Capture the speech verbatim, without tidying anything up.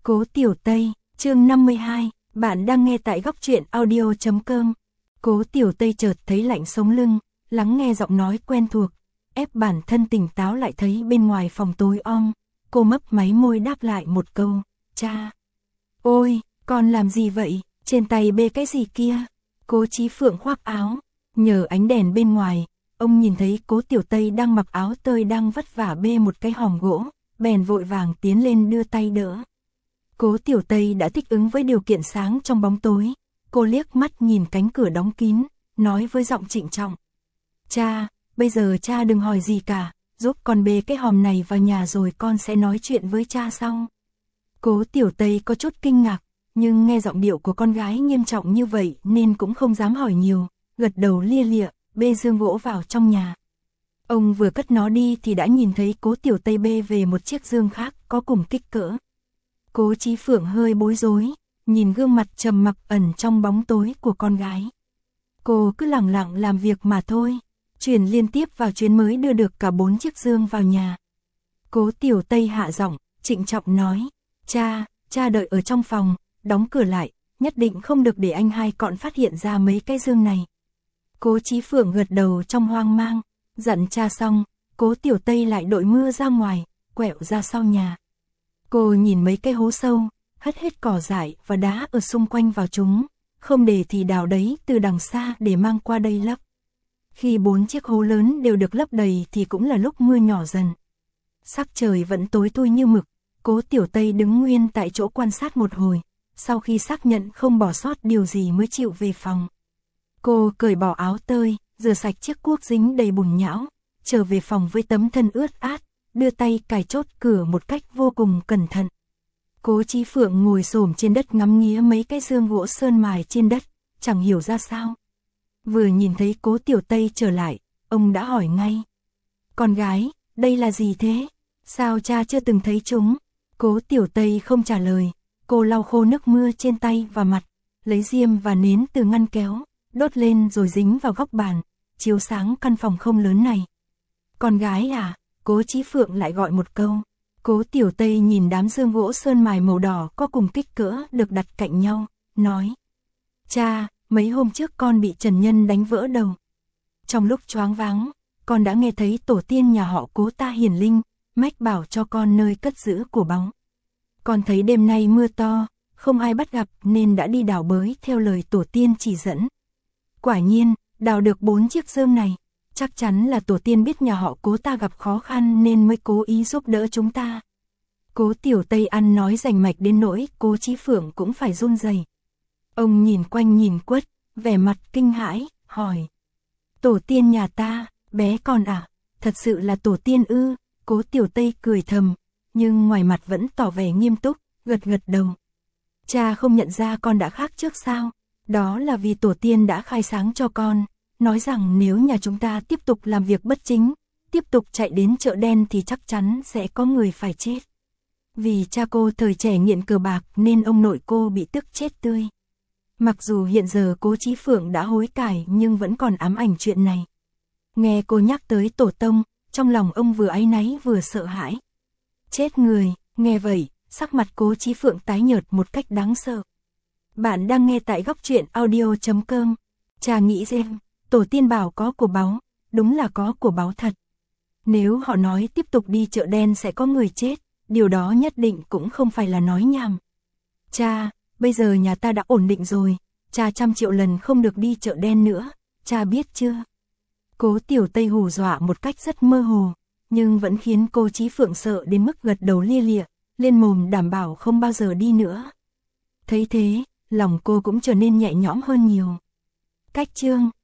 Cố Tiểu Tây, chương năm mươi hai, bạn đang nghe tại góc truyện audio chấm com. Cố Tiểu Tây chợt thấy lạnh sống lưng, lắng nghe giọng nói quen thuộc, ép bản thân tỉnh táo lại thấy bên ngoài phòng tối om, cô mấp máy môi đáp lại một câu, cha. Ôi, con làm gì vậy, trên tay bê cái gì kia? Cố Chí Phượng khoác áo, nhờ ánh đèn bên ngoài, ông nhìn thấy Cố Tiểu Tây đang mặc áo tơi đang vất vả bê một cái hòm gỗ, bèn vội vàng tiến lên đưa tay đỡ. Cố Tiểu Tây đã thích ứng với điều kiện sáng trong bóng tối, cô liếc mắt nhìn cánh cửa đóng kín, nói với giọng trịnh trọng. Cha, bây giờ cha đừng hỏi gì cả, giúp con bê cái hòm này vào nhà rồi con sẽ nói chuyện với cha sau. Cố Tiểu Tây có chút kinh ngạc, nhưng nghe giọng điệu của con gái nghiêm trọng như vậy nên cũng không dám hỏi nhiều, gật đầu lia lịa, bê dương gỗ vào trong nhà. Ông vừa cất nó đi thì đã nhìn thấy Cố Tiểu Tây bê về một chiếc dương khác có cùng kích cỡ. Cố Chí Phượng hơi bối rối, nhìn gương mặt trầm mặc ẩn trong bóng tối của con gái. Cô cứ lặng lặng làm việc mà thôi, chuyển liên tiếp vào chuyến mới đưa được cả bốn chiếc dương vào nhà. Cố Tiểu Tây hạ giọng, trịnh trọng nói, cha, cha đợi ở trong phòng, đóng cửa lại, nhất định không được để anh hai cọn phát hiện ra mấy cái dương này. Cố Chí Phượng gật đầu trong hoang mang, dặn cha xong, Cố Tiểu Tây lại đội mưa ra ngoài, quẹo ra sau nhà. Cô nhìn mấy cái hố sâu, hất hết cỏ dại và đá ở xung quanh vào chúng, không để thì đào đấy từ đằng xa để mang qua đây lấp. Khi bốn chiếc hố lớn đều được lấp đầy thì cũng là lúc mưa nhỏ dần. Sắc trời vẫn tối thui như mực, Cố Tiểu Tây đứng nguyên tại chỗ quan sát một hồi, sau khi xác nhận không bỏ sót điều gì mới chịu về phòng. Cô cởi bỏ áo tơi, rửa sạch chiếc cuốc dính đầy bùn nhão, trở về phòng với tấm thân ướt át, đưa tay cài chốt cửa một cách vô cùng cẩn thận. Cố Chí Phượng ngồi xổm trên đất ngắm nghía mấy cái dương gỗ sơn mài trên đất, chẳng hiểu ra sao. Vừa nhìn thấy Cố Tiểu Tây trở lại, ông đã hỏi ngay. Con gái, đây là gì thế? Sao cha chưa từng thấy chúng? Cố Tiểu Tây không trả lời, cô lau khô nước mưa trên tay và mặt, lấy diêm và nến từ ngăn kéo, đốt lên rồi dính vào góc bàn, chiếu sáng căn phòng không lớn này. Con gái à? Cố Chí Phượng lại gọi một câu. Cố Tiểu Tây nhìn đám dương gỗ sơn mài màu đỏ có cùng kích cỡ được đặt cạnh nhau, nói. Cha, mấy hôm trước con bị Trần Nhân đánh vỡ đầu. Trong lúc choáng váng, con đã nghe thấy tổ tiên nhà họ Cố ta hiển linh, mách bảo cho con nơi cất giữ của báu. Con thấy đêm nay mưa to, không ai bắt gặp nên đã đi đào bới theo lời tổ tiên chỉ dẫn. Quả nhiên, đào được bốn chiếc dương này. Chắc chắn là tổ tiên biết nhà họ Cố ta gặp khó khăn nên mới cố ý giúp đỡ chúng ta. Cố Tiểu Tây ăn nói rành mạch đến nỗi Cố Chí Phượng cũng phải run rẩy. Ông nhìn quanh nhìn quất, vẻ mặt kinh hãi, hỏi. Tổ tiên nhà ta, bé con à, thật sự là tổ tiên ư? Cố Tiểu Tây cười thầm, nhưng ngoài mặt vẫn tỏ vẻ nghiêm túc, gật gật đầu. Cha không nhận ra con đã khác trước sao? Đó là vì tổ tiên đã khai sáng cho con. Nói rằng nếu nhà chúng ta tiếp tục làm việc bất chính, tiếp tục chạy đến chợ đen thì chắc chắn sẽ có người phải chết. Vì cha cô thời trẻ nghiện cờ bạc nên ông nội cô bị tức chết tươi. Mặc dù hiện giờ Cố Chí Phượng đã hối cải nhưng vẫn còn ám ảnh chuyện này. Nghe cô nhắc tới tổ tông, trong lòng ông vừa áy náy vừa sợ hãi. Chết người, nghe vậy, sắc mặt Cố Chí Phượng tái nhợt một cách đáng sợ. Bạn đang nghe tại góc truyện audio chấm com. Cha nghĩ xem. Tổ tiên bảo có của báu, đúng là có của báu thật. Nếu họ nói tiếp tục đi chợ đen sẽ có người chết, điều đó nhất định cũng không phải là nói nhảm. Cha, bây giờ nhà ta đã ổn định rồi, cha trăm triệu lần không được đi chợ đen nữa, cha biết chưa? Cố Tiểu Tây hù dọa một cách rất mơ hồ, nhưng vẫn khiến cô Chí Phượng sợ đến mức gật đầu lia lịa, lên mồm đảm bảo không bao giờ đi nữa. Thấy thế, lòng cô cũng trở nên nhẹ nhõm hơn nhiều. Cách chương